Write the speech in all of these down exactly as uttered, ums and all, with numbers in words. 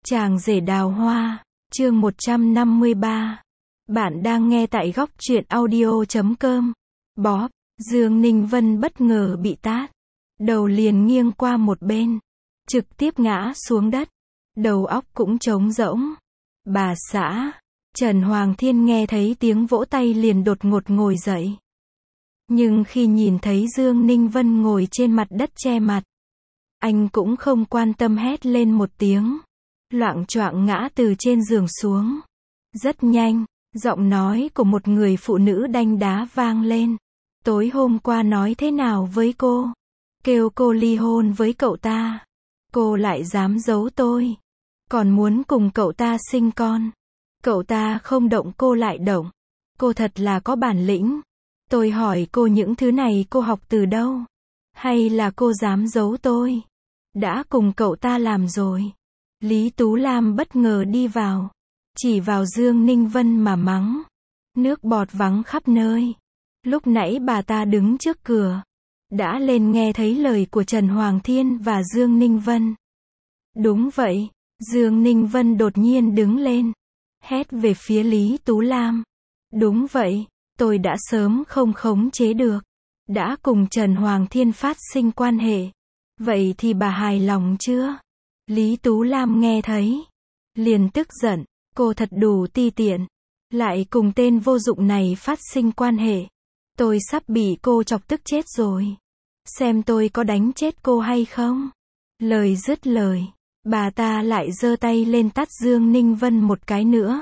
Chàng rể đào hoa, chương một trăm năm mươi ba. Bạn đang nghe tại góc truyện audio chấm com. Bóp, Dương Ninh Vân bất ngờ bị tát. Đầu liền nghiêng qua một bên. Trực tiếp ngã xuống đất. Đầu óc cũng trống rỗng. Bà xã, Trần Hoàng Thiên nghe thấy tiếng vỗ tay liền đột ngột ngồi dậy. Nhưng khi nhìn thấy Dương Ninh Vân ngồi trên mặt đất che mặt, anh cũng không quan tâm hét lên một tiếng. Loạng choạng ngã từ trên giường xuống. Rất nhanh, giọng nói của một người phụ nữ đanh đá vang lên. Tối hôm qua nói thế nào với cô? Kêu cô ly hôn với cậu ta. Cô lại dám giấu tôi. Còn muốn cùng cậu ta sinh con. Cậu ta không động cô lại động. Cô thật là có bản lĩnh. Tôi hỏi cô những thứ này cô học từ đâu? Hay là cô dám giấu tôi? Đã cùng cậu ta làm rồi. Lý Tú Lam bất ngờ đi vào. Chỉ vào Dương Ninh Vân mà mắng. Nước bọt văng khắp nơi. Lúc nãy bà ta đứng trước cửa. Đã lên nghe thấy lời của Trần Hoàng Thiên và Dương Ninh Vân. Đúng vậy. Dương Ninh Vân đột nhiên đứng lên. Hét về phía Lý Tú Lam. Đúng vậy. Tôi đã sớm không khống chế được. Đã cùng Trần Hoàng Thiên phát sinh quan hệ. Vậy thì bà hài lòng chưa? Lý Tú Lam nghe thấy. Liền tức giận. Cô thật đủ ti tiện. Lại cùng tên vô dụng này phát sinh quan hệ. Tôi sắp bị cô chọc tức chết rồi. Xem tôi có đánh chết cô hay không? Lời dứt lời. Bà ta lại giơ tay lên tát Dương Ninh Vân một cái nữa.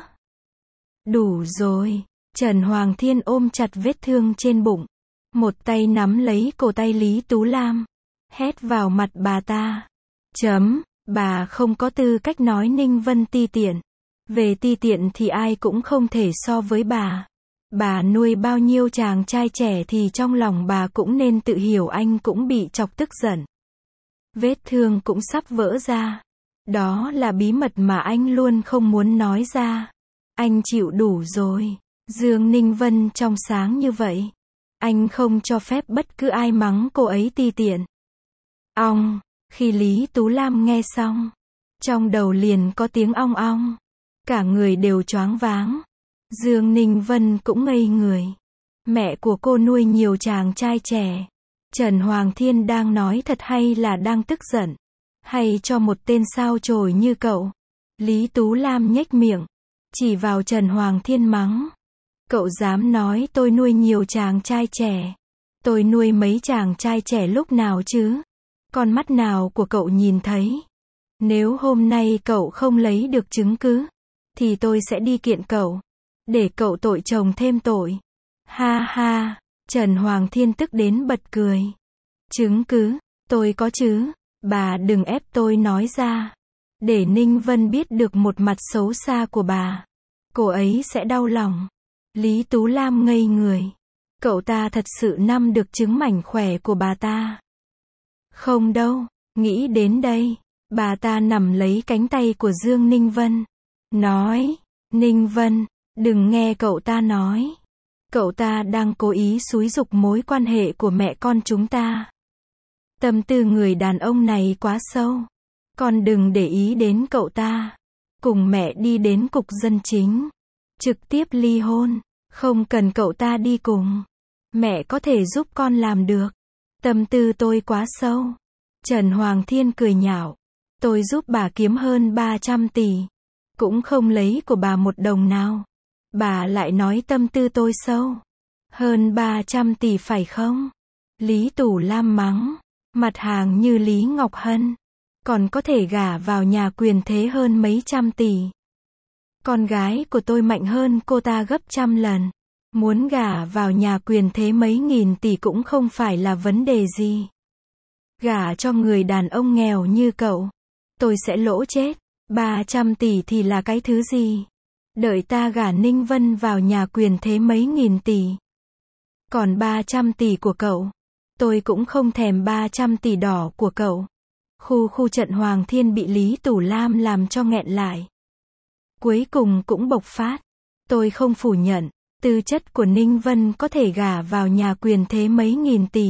Đủ rồi. Trần Hoàng Thiên ôm chặt vết thương trên bụng. Một tay nắm lấy cổ tay Lý Tú Lam. Hét vào mặt bà ta. Chấm. Bà không có tư cách nói Ninh Vân ti tiện. Về ti tiện thì ai cũng không thể so với bà. Bà nuôi bao nhiêu chàng trai trẻ thì trong lòng bà cũng nên tự hiểu anh cũng bị chọc tức giận. Vết thương cũng sắp vỡ ra. Đó là bí mật mà anh luôn không muốn nói ra. Anh chịu đủ rồi. Dương Ninh Vân trong sáng như vậy. Anh không cho phép bất cứ ai mắng cô ấy ti tiện. Ong. Khi Lý Tú Lam nghe xong, trong đầu liền có tiếng ong ong. Cả người đều choáng váng. Dương Ninh Vân cũng ngây người. Mẹ của cô nuôi nhiều chàng trai trẻ. Trần Hoàng Thiên đang nói thật hay là đang tức giận? Hay cho một tên sao chổi như cậu? Lý Tú Lam nhếch miệng. Chỉ vào Trần Hoàng Thiên mắng. Cậu dám nói tôi nuôi nhiều chàng trai trẻ? Tôi nuôi mấy chàng trai trẻ lúc nào chứ? Con mắt nào của cậu nhìn thấy? Nếu hôm nay cậu không lấy được chứng cứ, thì tôi sẽ đi kiện cậu. Để cậu tội chồng thêm tội. Ha ha. Trần Hoàng Thiên tức đến bật cười. Chứng cứ? Tôi có chứ. Bà đừng ép tôi nói ra. Để Ninh Vân biết được một mặt xấu xa của bà. Cô ấy sẽ đau lòng. Lý Tú Lam ngây người. Cậu ta thật sự nắm được chứng mảnh khỏe của bà ta. Không đâu. Nghĩ đến đây. Bà ta nắm lấy cánh tay của Dương Ninh Vân. Nói. Ninh Vân. Đừng nghe cậu ta nói. Cậu ta đang cố ý xúi giục mối quan hệ của mẹ con chúng ta. Tâm tư người đàn ông này quá sâu. Con đừng để ý đến cậu ta. Cùng mẹ đi đến cục dân chính. Trực tiếp ly hôn. Không cần cậu ta đi cùng. Mẹ có thể giúp con làm được. Tâm tư tôi quá sâu. Trần Hoàng Thiên cười nhạo. Tôi giúp bà kiếm hơn ba trăm tỷ. Cũng không lấy của bà một đồng nào. Bà lại nói tâm tư tôi sâu. Hơn ba trăm tỷ phải không? Lý Tú Lam mắng. Mặt hàng như Lý Ngọc Hân. Còn có thể gả vào nhà quyền thế hơn mấy trăm tỷ. Con gái của tôi mạnh hơn cô ta gấp trăm lần. Muốn gả vào nhà quyền thế mấy nghìn tỷ cũng không phải là vấn đề gì. Gả cho người đàn ông nghèo như cậu. Tôi sẽ lỗ chết. ba trăm tỷ thì là cái thứ gì? Đợi ta gả Ninh Vân vào nhà quyền thế mấy nghìn tỷ. Còn ba trăm tỷ của cậu. Tôi cũng không thèm ba trăm tỷ đỏ của cậu. Khu khu Trần Hoàng Thiên bị Lý Tú Lam làm cho nghẹn lại. Cuối cùng cũng bộc phát. Tôi không phủ nhận. Tư chất của Ninh Vân có thể gả vào nhà quyền thế mấy nghìn tỷ.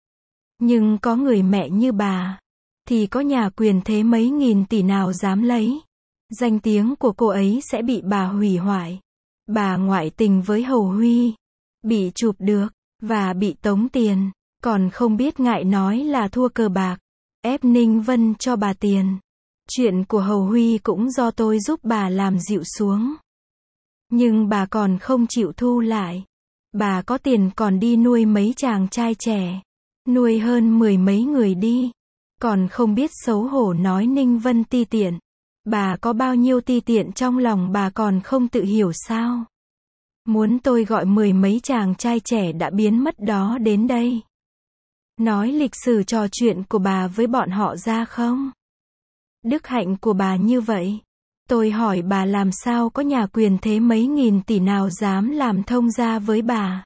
Nhưng có người mẹ như bà. Thì có nhà quyền thế mấy nghìn tỷ nào dám lấy. danh tiếng của cô ấy sẽ bị bà hủy hoại. Bà ngoại tình với Hầu Huy, bị chụp được, và bị tống tiền, còn không biết ngại nói là thua cờ bạc, ép Ninh Vân cho bà tiền. Chuyện của Hầu Huy cũng do tôi giúp bà làm dịu xuống. Nhưng bà còn không chịu thu lại. Bà có tiền còn đi nuôi mấy chàng trai trẻ, nuôi hơn mười mấy người đi, còn không biết xấu hổ nói Ninh Vân ti tiện. Bà có bao nhiêu ti tiện trong lòng bà còn không tự hiểu sao? Muốn tôi gọi mười mấy chàng trai trẻ đã biến mất đó đến đây, nói lịch sử trò chuyện của bà với bọn họ ra không? Đức hạnh của bà như vậy, tôi hỏi bà làm sao có nhà quyền thế mấy nghìn tỷ nào dám làm thông gia với bà?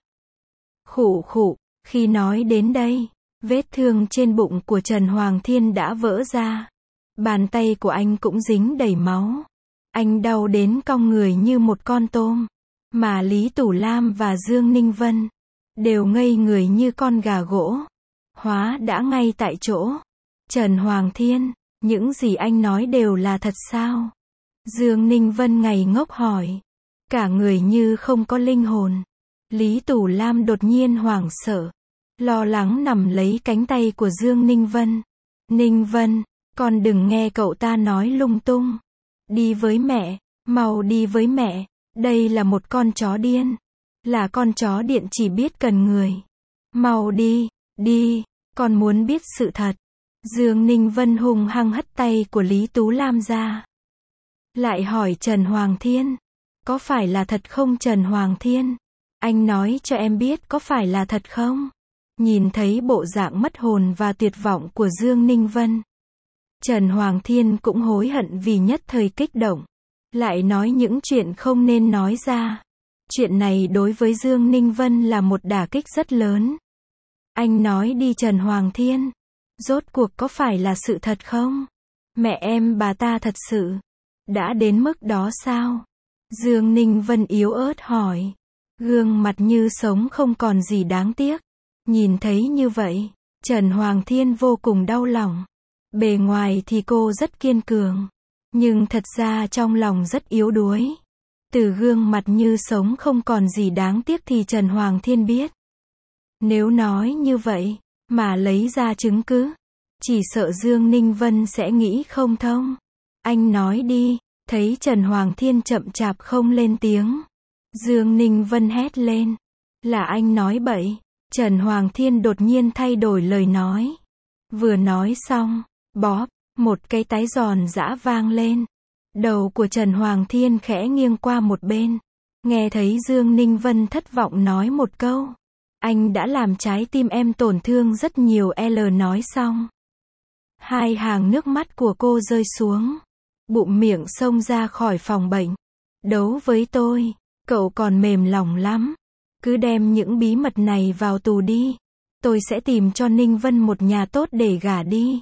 Khụ khụ, khi nói đến đây, vết thương trên bụng của Trần Hoàng Thiên đã vỡ ra. Bàn tay của anh cũng dính đầy máu. Anh đau đến cong người như một con tôm. Mà Lý Tủ Lam và Dương Ninh Vân đều ngây người như con gà gỗ. Hóa đã ngay tại chỗ. Trần Hoàng Thiên, những gì anh nói đều là thật sao? Dương Ninh Vân ngây ngốc hỏi. Cả người như không có linh hồn. Lý Tủ Lam đột nhiên hoảng sợ, lo lắng nắm lấy cánh tay của Dương Ninh Vân. Ninh Vân, con đừng nghe cậu ta nói lung tung. Đi với mẹ, mau đi với mẹ. Đây là một con chó điên. Là con chó điện chỉ biết cần người. Mau đi, đi, con muốn biết sự thật. Dương Ninh Vân hung hăng hất tay của Lý Tú Lam ra. Lại hỏi Trần Hoàng Thiên. Có phải là thật không Trần Hoàng Thiên? Anh nói cho em biết có phải là thật không? Nhìn thấy bộ dạng mất hồn và tuyệt vọng của Dương Ninh Vân, Trần Hoàng Thiên cũng hối hận vì nhất thời kích động. Lại nói những chuyện không nên nói ra. Chuyện này đối với Dương Ninh Vân là một đả kích rất lớn. Anh nói đi Trần Hoàng Thiên. Rốt cuộc có phải là sự thật không? Mẹ em bà ta thật sự đã đến mức đó sao? Dương Ninh Vân yếu ớt hỏi. Gương mặt như sống không còn gì đáng tiếc. Nhìn thấy như vậy, Trần Hoàng Thiên vô cùng đau lòng. Bề ngoài thì cô rất kiên cường, nhưng thật ra trong lòng rất yếu đuối. Từ gương mặt như sống không còn gì đáng tiếc thì Trần Hoàng Thiên biết. Nếu nói như vậy, mà lấy ra chứng cứ, chỉ sợ Dương Ninh Vân sẽ nghĩ không thông. Anh nói đi, thấy Trần Hoàng Thiên chậm chạp không lên tiếng. Dương Ninh Vân hét lên. Là anh nói bậy. Trần Hoàng Thiên đột nhiên thay đổi lời nói. Vừa nói xong, bóp, một cái tái giòn giã vang lên. Đầu của Trần Hoàng Thiên khẽ nghiêng qua một bên. Nghe thấy Dương Ninh Vân thất vọng nói một câu. Anh đã làm trái tim em tổn thương rất nhiều. L nói xong, hai hàng nước mắt của cô rơi xuống. Bụng miệng xông ra khỏi phòng bệnh. Đấu với tôi, cậu còn mềm lòng lắm. Cứ đem những bí mật này vào tù đi. Tôi sẽ tìm cho Ninh Vân một nhà tốt để gả đi.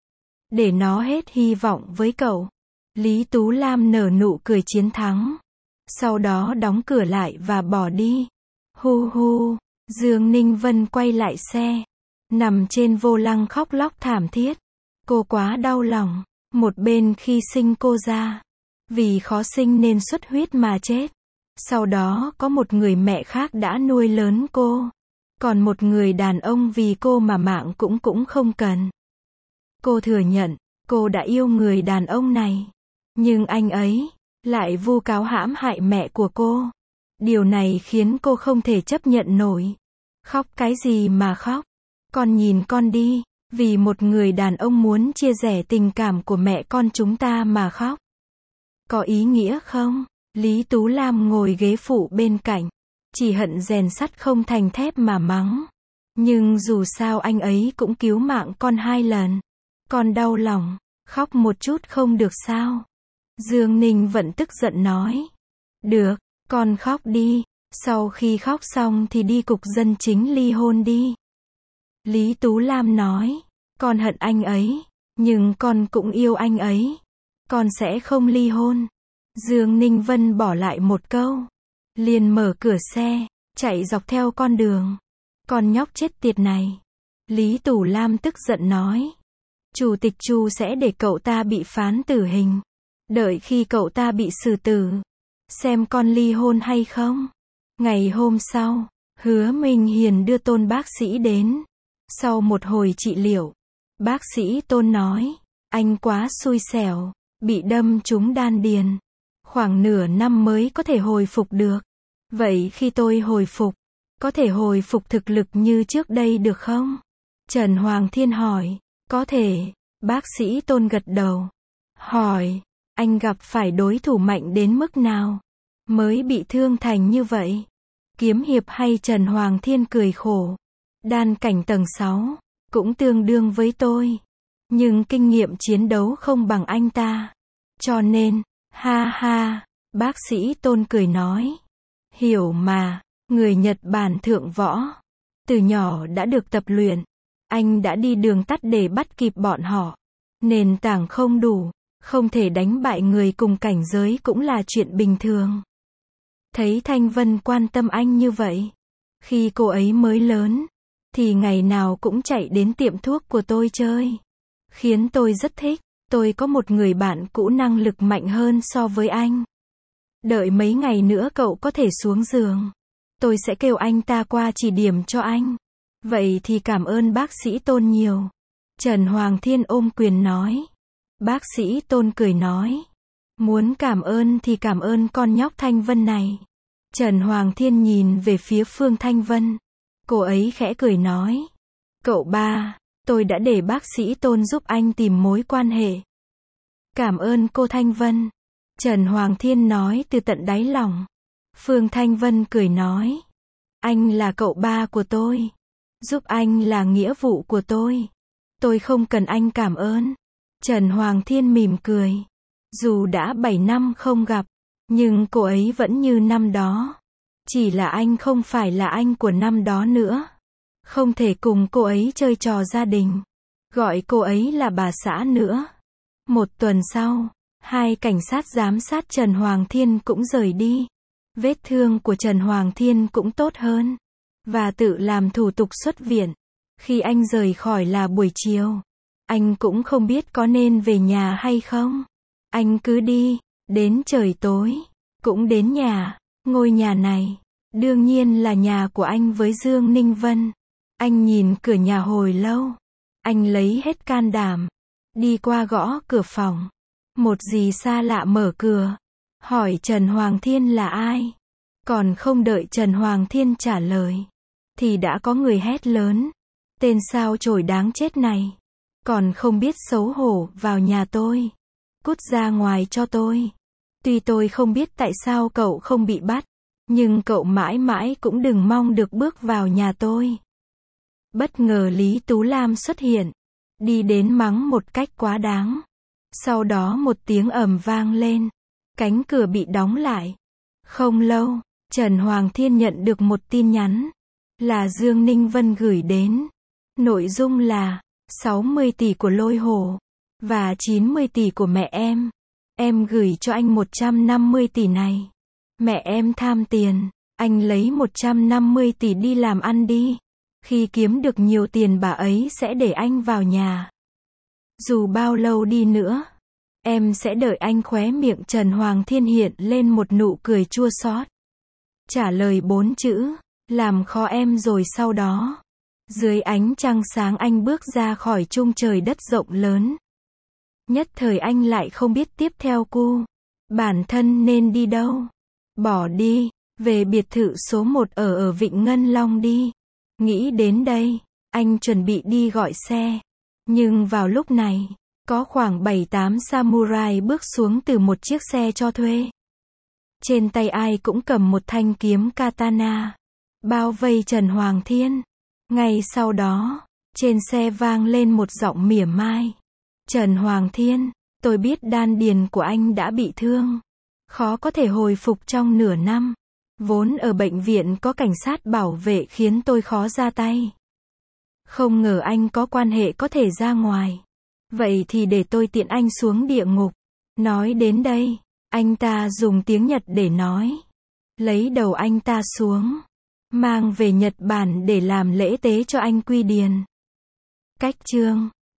Để nó hết hy vọng với cậu. Lý Tú Lam nở nụ cười chiến thắng. Sau đó đóng cửa lại và bỏ đi. Hu hu, Dương Ninh Vân quay lại xe. Nằm trên vô lăng khóc lóc thảm thiết. Cô quá đau lòng. Một bên khi sinh cô ra, vì khó sinh nên xuất huyết mà chết. Sau đó có một người mẹ khác đã nuôi lớn cô. Còn một người đàn ông vì cô mà mạng cũng cũng không cần. Cô thừa nhận, cô đã yêu người đàn ông này. Nhưng anh ấy lại vu cáo hãm hại mẹ của cô. Điều này khiến cô không thể chấp nhận nổi. Khóc cái gì mà khóc? Con nhìn con đi. Vì một người đàn ông muốn chia sẻ tình cảm của mẹ con chúng ta mà khóc. Có ý nghĩa không? Lý Tú Lam ngồi ghế phụ bên cạnh. Chỉ hận rèn sắt không thành thép mà mắng. Nhưng dù sao anh ấy cũng cứu mạng con hai lần. Con đau lòng, khóc một chút không được sao? Dương Ninh vẫn tức giận nói. Được, con khóc đi. Sau khi khóc xong thì đi cục dân chính ly hôn đi. Lý Tú Lam nói. Con hận anh ấy, nhưng con cũng yêu anh ấy. Con sẽ không ly hôn. Dương Ninh Vân bỏ lại một câu. Liền mở cửa xe, chạy dọc theo con đường. Con nhóc chết tiệt này. Lý Tú Lam tức giận nói. Chủ tịch Chu sẽ để cậu ta bị phán tử hình. Đợi khi cậu ta bị xử tử, xem con ly hôn hay không. Ngày hôm sau, Hứa Minh Hiền đưa Tôn bác sĩ đến. Sau một hồi trị liệu, bác sĩ Tôn nói, anh quá xui xẻo, bị đâm trúng đan điền. Khoảng nửa năm mới có thể hồi phục được. Vậy khi tôi hồi phục, có thể hồi phục thực lực như trước đây được không? Trần Hoàng Thiên hỏi. Có thể. Bác sĩ Tôn gật đầu. Hỏi, anh gặp phải đối thủ mạnh đến mức nào mới bị thương thành như vậy? Kiếm hiệp hay Trần Hoàng Thiên cười khổ. Đan cảnh tầng sáu, cũng tương đương với tôi. Nhưng kinh nghiệm chiến đấu không bằng anh ta. Cho nên, ha ha, bác sĩ Tôn cười nói. Hiểu mà, người Nhật Bản thượng võ. Từ nhỏ đã được tập luyện. Anh đã đi đường tắt để bắt kịp bọn họ. Nền tảng không đủ, không thể đánh bại người cùng cảnh giới cũng là chuyện bình thường. Thấy Thanh Vân quan tâm anh như vậy, khi cô ấy mới lớn, thì ngày nào cũng chạy đến tiệm thuốc của tôi chơi. Khiến tôi rất thích, tôi có một người bạn cũ năng lực mạnh hơn so với anh. Đợi mấy ngày nữa cậu có thể xuống giường. Tôi sẽ kêu anh ta qua chỉ điểm cho anh. Vậy thì cảm ơn bác sĩ Tôn nhiều. Trần Hoàng Thiên ôm quyền nói. Bác sĩ Tôn cười nói. Muốn cảm ơn thì cảm ơn con nhóc Thanh Vân này. Trần Hoàng Thiên nhìn về phía Phương Thanh Vân. Cô ấy khẽ cười nói. Cậu ba, tôi đã để bác sĩ Tôn giúp anh tìm mối quan hệ. Cảm ơn cô Thanh Vân. Trần Hoàng Thiên nói từ tận đáy lòng. Phương Thanh Vân cười nói. Anh là cậu ba của tôi. Giúp anh là nghĩa vụ của tôi. Tôi không cần anh cảm ơn. Trần Hoàng Thiên mỉm cười. Dù đã bảy năm không gặp, nhưng cô ấy vẫn như năm đó. Chỉ là anh không phải là anh của năm đó nữa. Không thể cùng cô ấy chơi trò gia đình. Gọi cô ấy là bà xã nữa. Một tuần sau, hai cảnh sát giám sát Trần Hoàng Thiên cũng rời đi. Vết thương của Trần Hoàng Thiên cũng tốt hơn. Và tự làm thủ tục xuất viện. Khi anh rời khỏi là buổi chiều. Anh cũng không biết có nên về nhà hay không. Anh cứ đi, đến trời tối, cũng đến nhà. Ngôi nhà này, đương nhiên là nhà của anh với Dương Ninh Vân. Anh nhìn cửa nhà hồi lâu. Anh lấy hết can đảm. Đi qua gõ cửa phòng. Một dì xa lạ mở cửa. Hỏi Trần Hoàng Thiên là ai? Còn không đợi Trần Hoàng Thiên trả lời. Thì đã có người hét lớn. Tên sao chổi đáng chết này. Còn không biết xấu hổ vào nhà tôi. Cút ra ngoài cho tôi. Tuy tôi không biết tại sao cậu không bị bắt. Nhưng cậu mãi mãi cũng đừng mong được bước vào nhà tôi. Bất ngờ Lý Tú Lam xuất hiện. Đi đến mắng một cách quá đáng. Sau đó một tiếng ầm vang lên. Cánh cửa bị đóng lại. Không lâu, Trần Hoàng Thiên nhận được một tin nhắn. Là Dương Ninh Vân gửi đến. Nội dung là sáu mươi tỷ của Lôi Hổ. Và chín mươi tỷ của mẹ em. Em gửi cho anh một trăm năm mươi tỷ này. Mẹ em tham tiền. Anh lấy một trăm năm mươi tỷ đi làm ăn đi. Khi kiếm được nhiều tiền bà ấy sẽ để anh vào nhà. Dù bao lâu đi nữa, em sẽ đợi anh. Khóe miệng Trần Hoàng Thiên hiện lên một nụ cười chua xót. Trả lời bốn chữ, làm khó em rồi. Sau đó, dưới ánh trăng sáng anh bước ra khỏi chung trời đất rộng lớn. Nhất thời anh lại không biết tiếp theo cu bản thân nên đi đâu. Bỏ đi, về biệt thự số một ở ở Vịnh Ngân Long đi. Nghĩ đến đây, anh chuẩn bị đi gọi xe. Nhưng vào lúc này, có khoảng bảy tám samurai bước xuống từ một chiếc xe cho thuê. Trên tay ai cũng cầm một thanh kiếm katana. Bao vây Trần Hoàng Thiên. Ngay sau đó, trên xe vang lên một giọng mỉa mai. Trần Hoàng Thiên, tôi biết đan điền của anh đã bị thương. Khó có thể hồi phục trong nửa năm. Vốn ở bệnh viện có cảnh sát bảo vệ khiến tôi khó ra tay. Không ngờ anh có quan hệ có thể ra ngoài. Vậy thì để tôi tiện anh xuống địa ngục. Nói đến đây, anh ta dùng tiếng Nhật để nói. Lấy đầu anh ta xuống. Mang về Nhật Bản để làm lễ tế cho anh Quy Điền. Cách chương